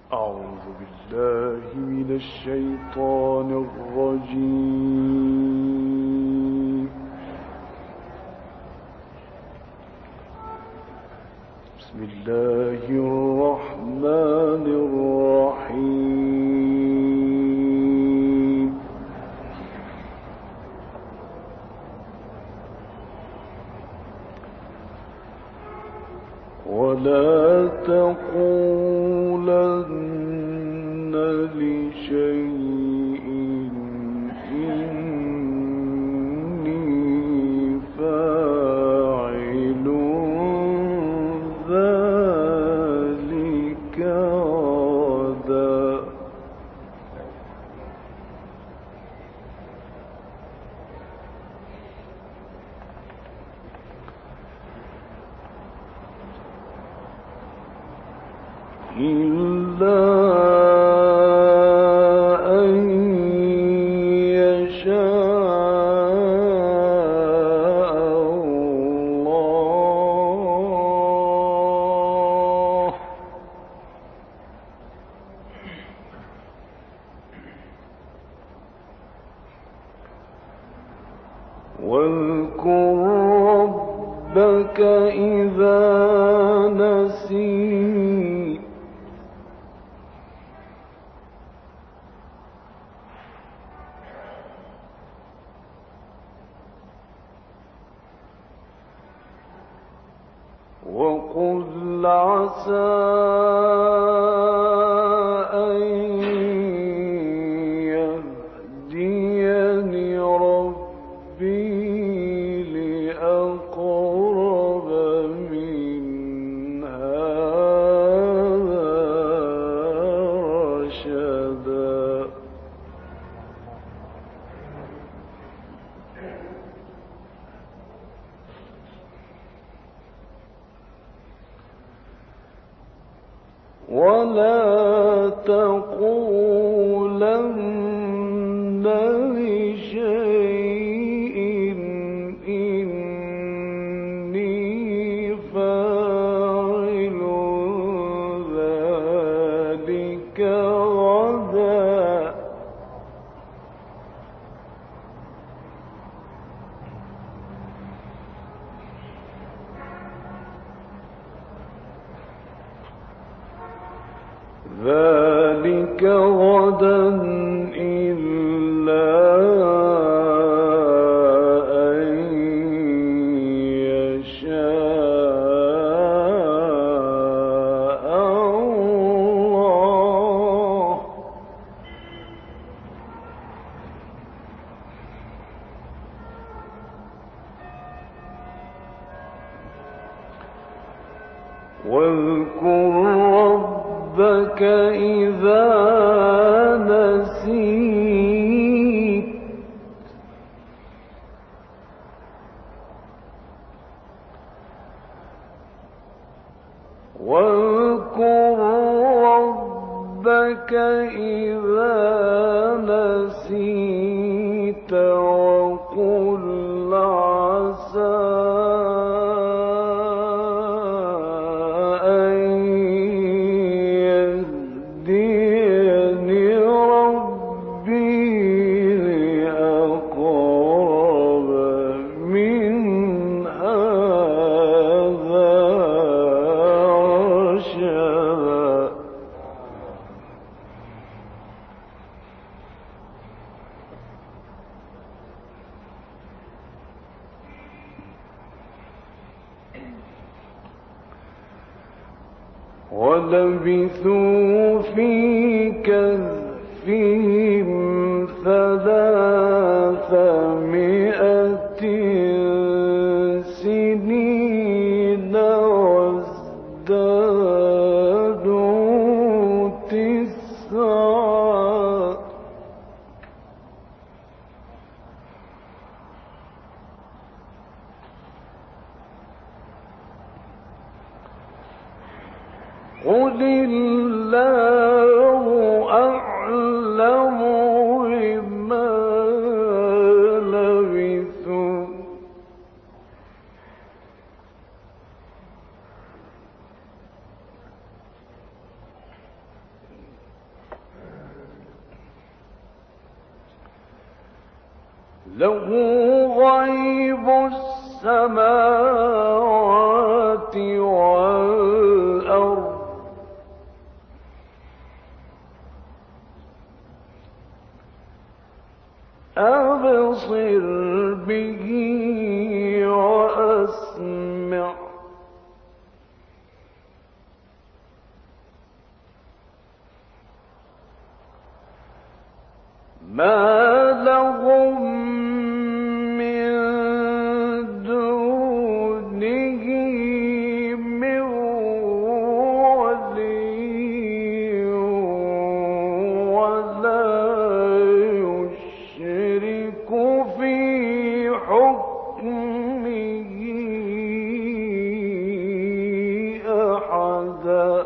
أعوذ بالله من الشيطان الرجيم. بسم الله الرحمن الرحيم. ولا تقولن لشيء إني فاعل ذلك غدا. إلا أن يشاء الله. واذكر ربك إذا نسيت وقل عسى أن يهديني ربي لأقرب من هذا رشدا. ولا تقولن لشيء إني فاعل ذلك غدا. ذلك غدا إلا أن يشاء الله. واذكر ربك إذا نسيت واذكر ربك إذا نسيت وقل عسى ولبثوا في كهفهم 300 سنين وازدادوا 9. قل الله أعلم بما لبثوا له غيب السماوات والأرض أبصر به وأسمع ما لهم من دونه من ولي ولا يشرك في حكمه أحدا.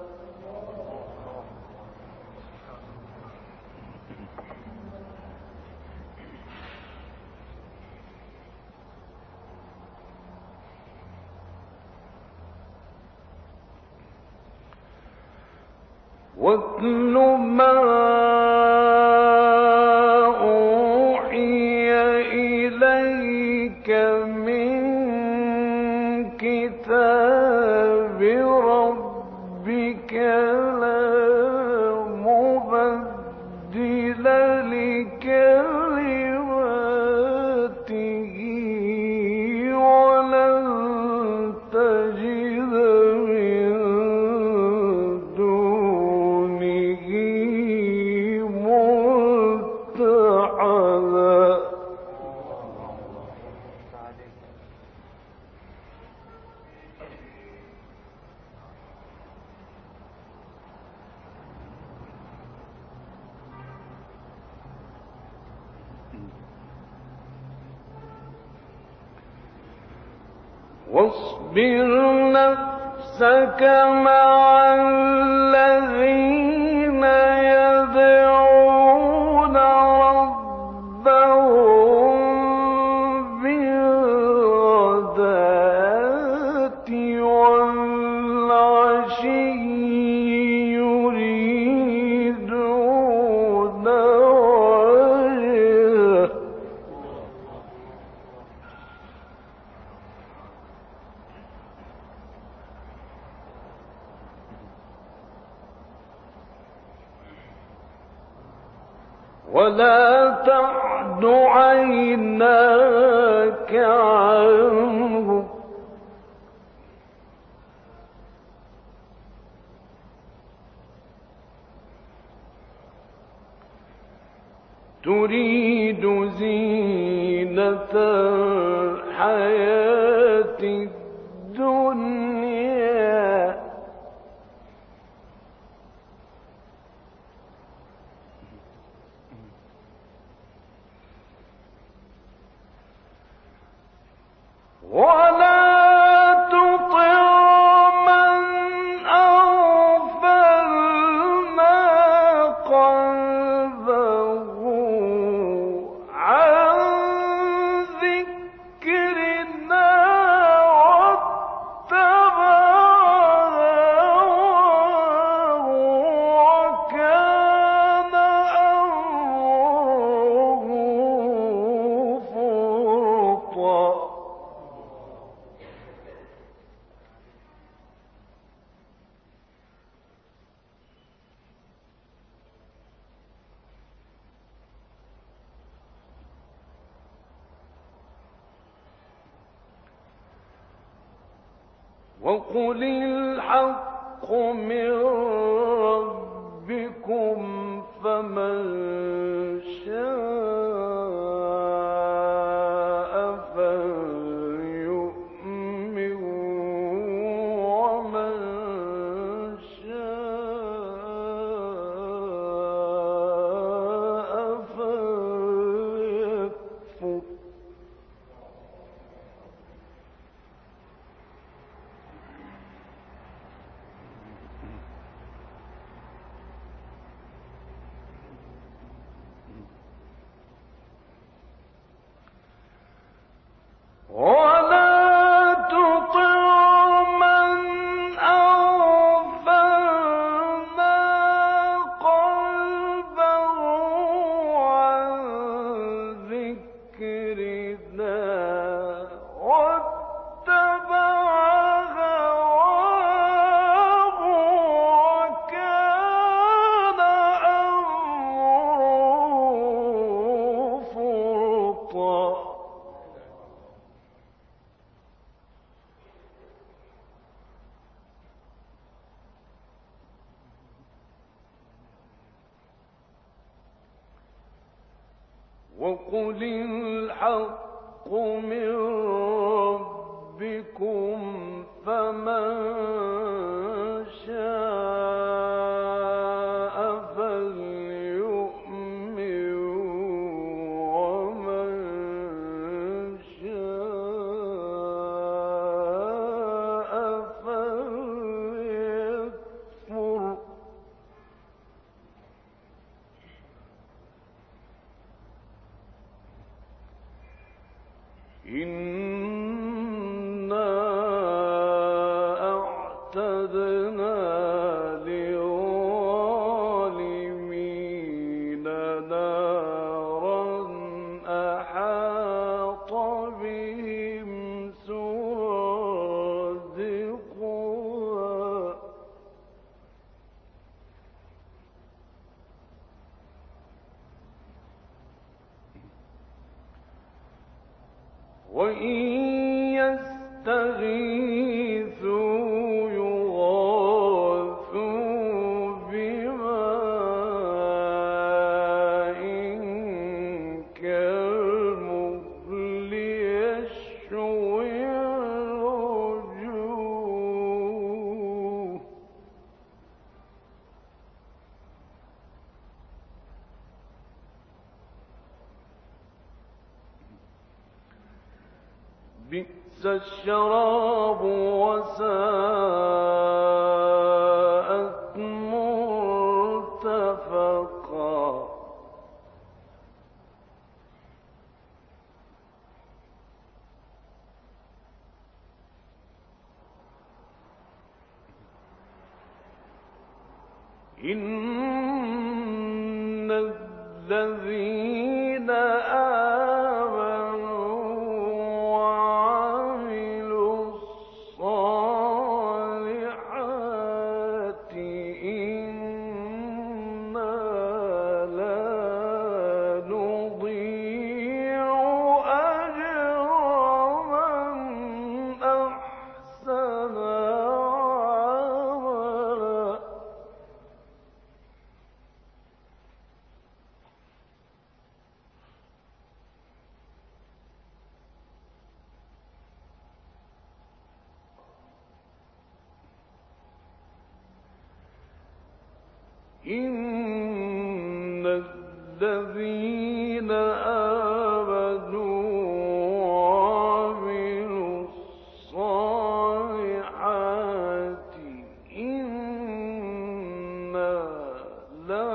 واتل ما أوحي إليك من كتاب ربك لا مبدل لكلماته ولن تجد من دونه ملتحدا. واصبر نفسك مع الذين يدعون ربهم بالغداة والعشي يريدون وجهه ولا تعد عيناك عنهم تريد زينة الحياة الدنيا ولا تطع من أغفلنا قلبه عن ذكرنا واتبع هواه وكان أمره فرطا. وقل الحق من ربكم فمن شاء فليؤمن ومن شاء فليكفر. وقل الحق من ربكم فمن شاء فليؤمن ومن شاء فليكفر إنا أعتدنا للظالمين نارا أحاط بهم سرادقها وإن يستغيثوا يغاثوا بماء كالمهل يشوي الوجوه بئس الشراب وساءت مرتفقا إن الذين آمنوا وعملوا الصالحات إنا لا نضيع أجر من أحسن عملا إن الذين آمنوا وعملوا الصالحات إنا لا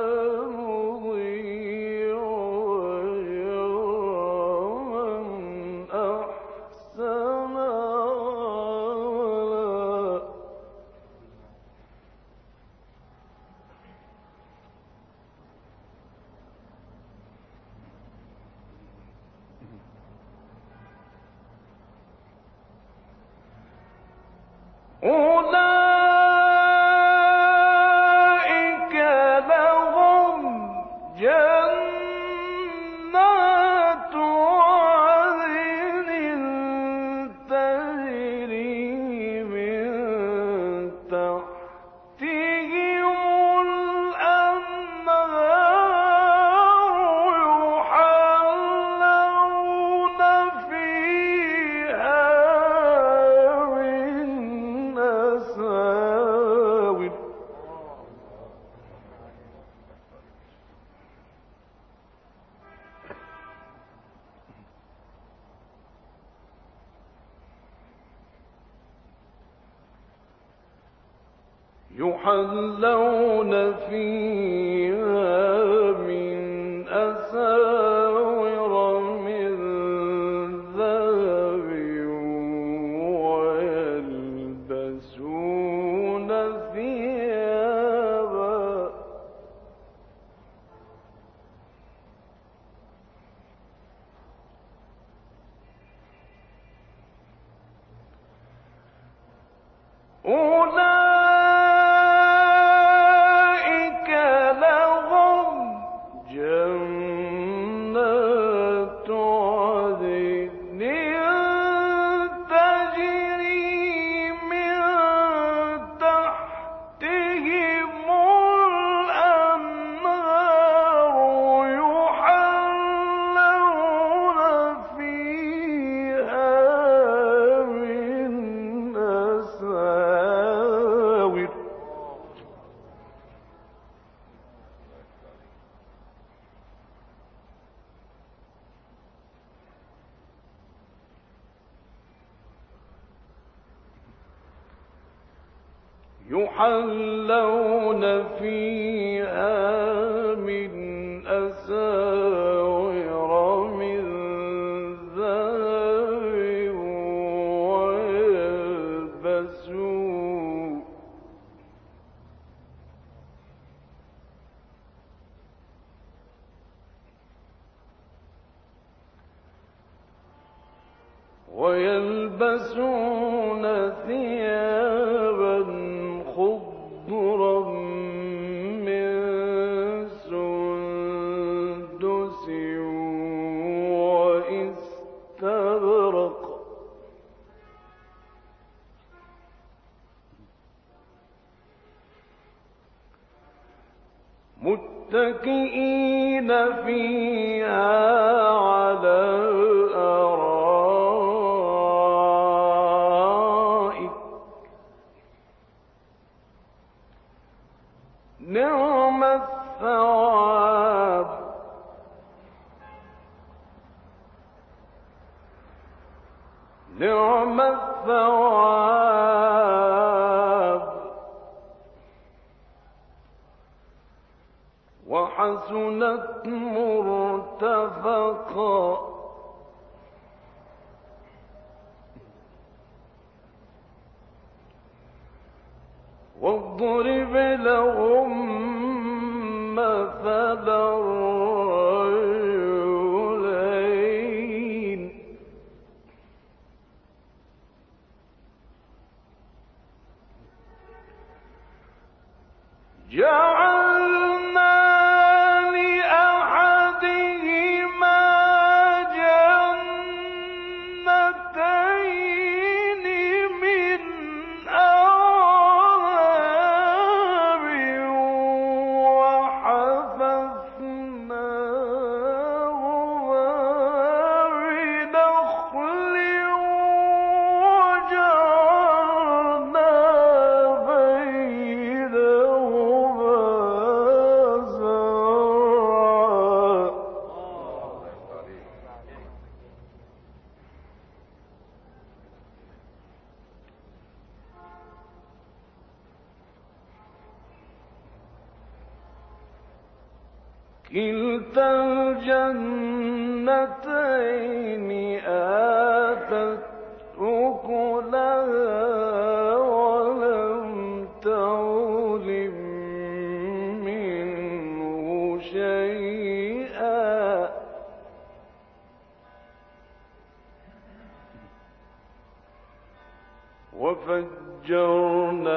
نضيع أجر من أحسن عملا أولئك لهم جنات عدن تجري من تحتهم الأنهار يحلون فيها من أساور من ذهب ويلبسون ثيابا أولئك لهم جنات يحلون فيها من أساور من ذهب ويلبسون ثيابا خضرا من سندس واستبرق متكئين فيها على الأرائك نعم الثواب نعم الثواب وحسنت مرتفقا واضرب لهم مثل الرجلين جعلنا لأحدهما جنتين من أعناب وحفظناهما بنخل وجعلنا بينهما زرعا كلتا الجنتين آتت أكلها ولم تظلم منه شيئا وفجرنا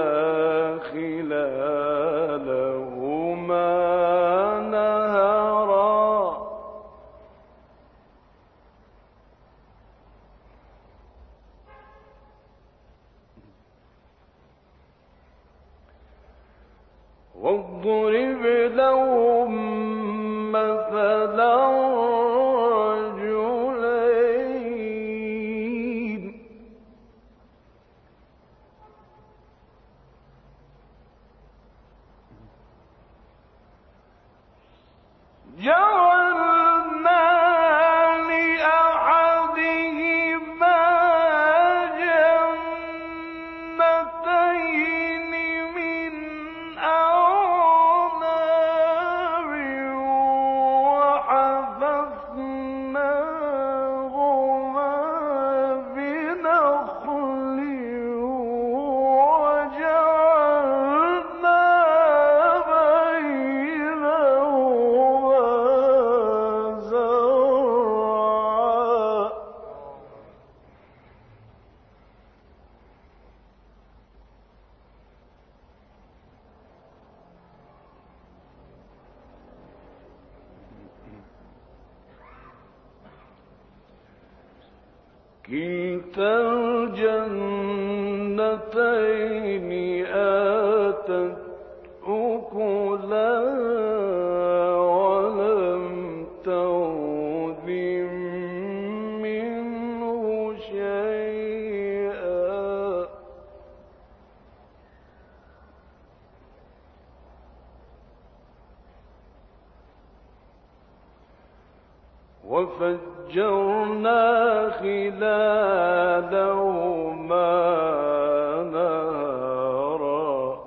خلالهما نهرا واضرب لهم مثلا رجلين جعلنا لأحدهما جنتين من أعناب وحفظناهما بنخل وجعلنا بينهما زرعا كلتا الجنتين آتت أكلها ولم تظلم منه شيئا وفجرنا خلالهما نهرا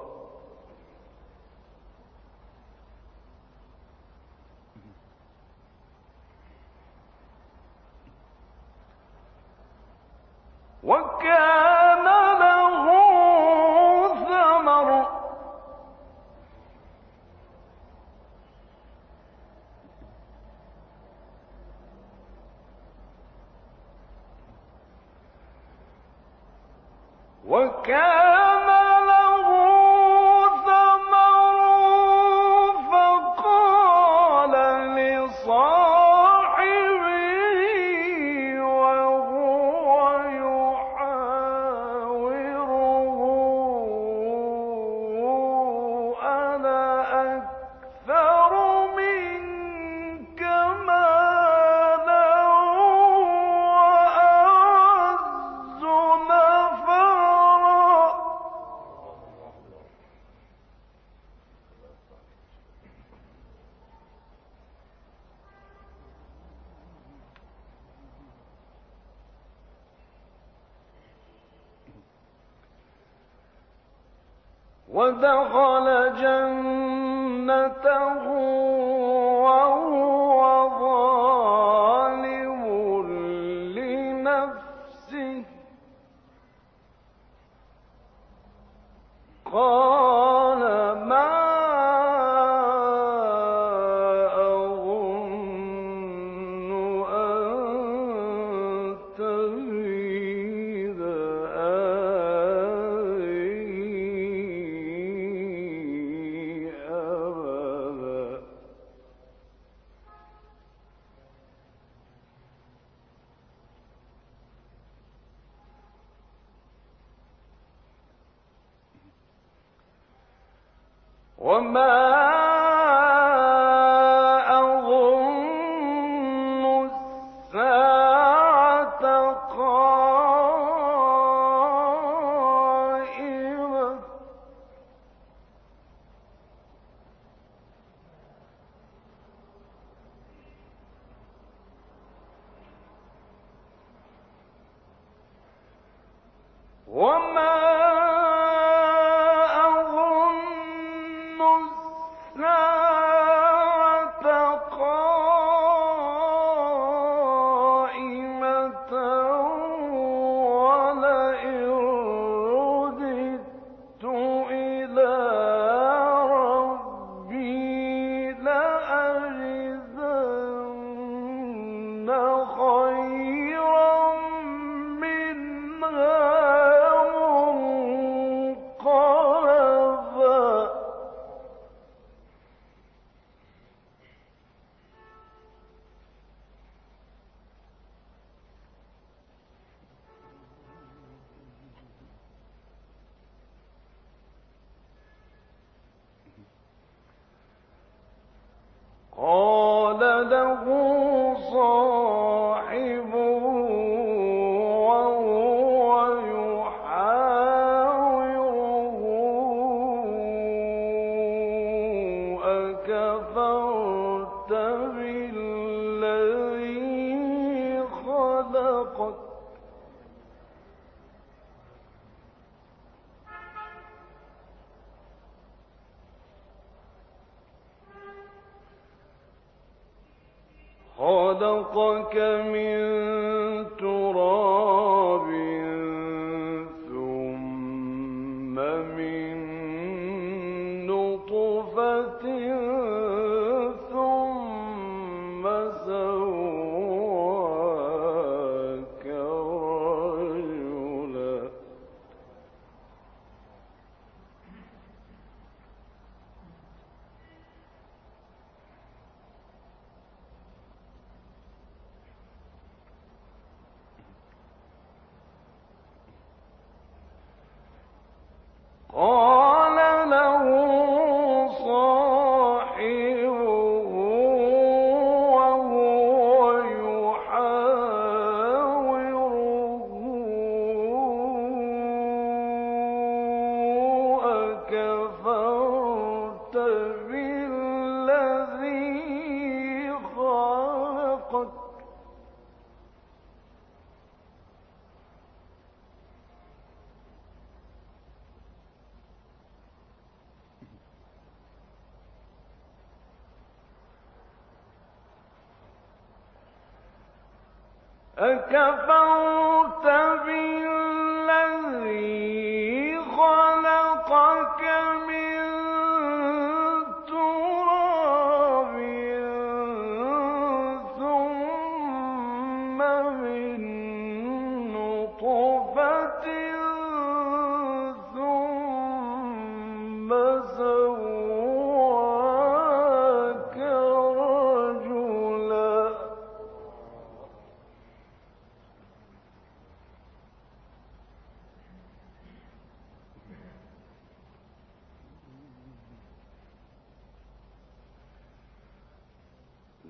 وكان له ثمر فقال لصاحبه وهو يحاوره أنا أكثر منك مالا وأعز نفرا. ودخل جنته وهو ظالم لنفسه قال ما أظن أن تبيد أبدا. وما أظن الساعة قائمة وما أظن الساعة قائمة ولئن رددت إلى ربي لأجدن خيرا منها منقلبا. قال له صاحبه وهو يحاوره أكفرت بالذي خلقك من تراب ثم من نطفة ثم سواك رجلا. قال له صاحبه وهو يحاوره أكفرت بالذي خلقك أكفرت بالذي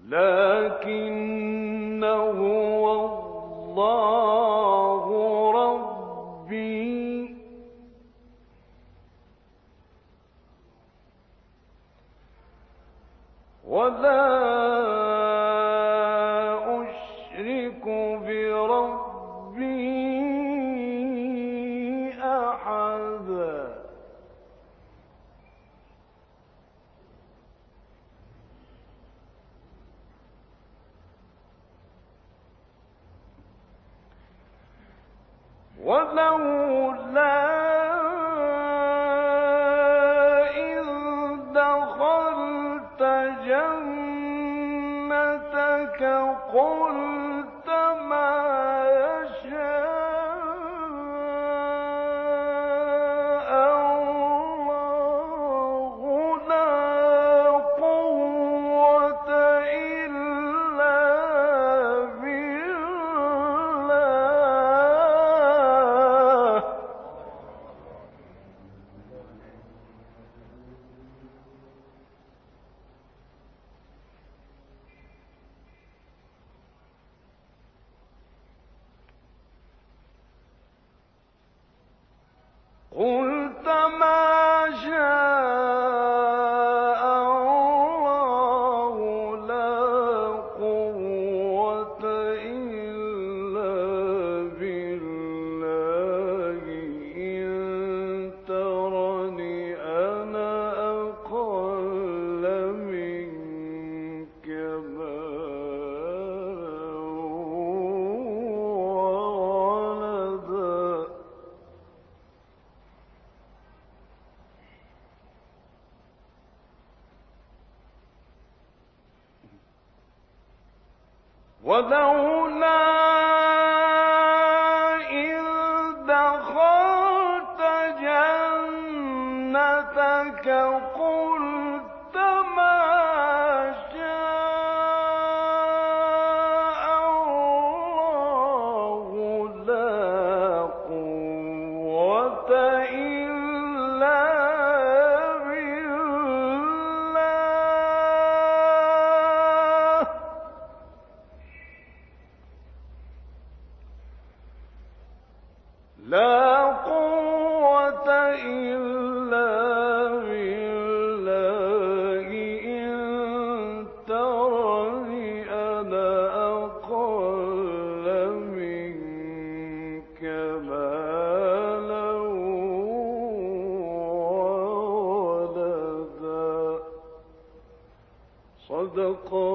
لكن هو الله ربي ولا أشرك بربي أحدا. ولولا إذ دخلت جنتك قلت ما يشاء الله لا قوة إلا بالله. قلت ما شاء الله لا قوة إلا بالله إن ترني أنا أقل منك مالا وولدا ولولا إذ دخلت جنتك قلت ما شاء الله لا قوة إلا بالله. لا قوة إلا بالله إن ترني أنا أقل منك مالا وولدا. صدق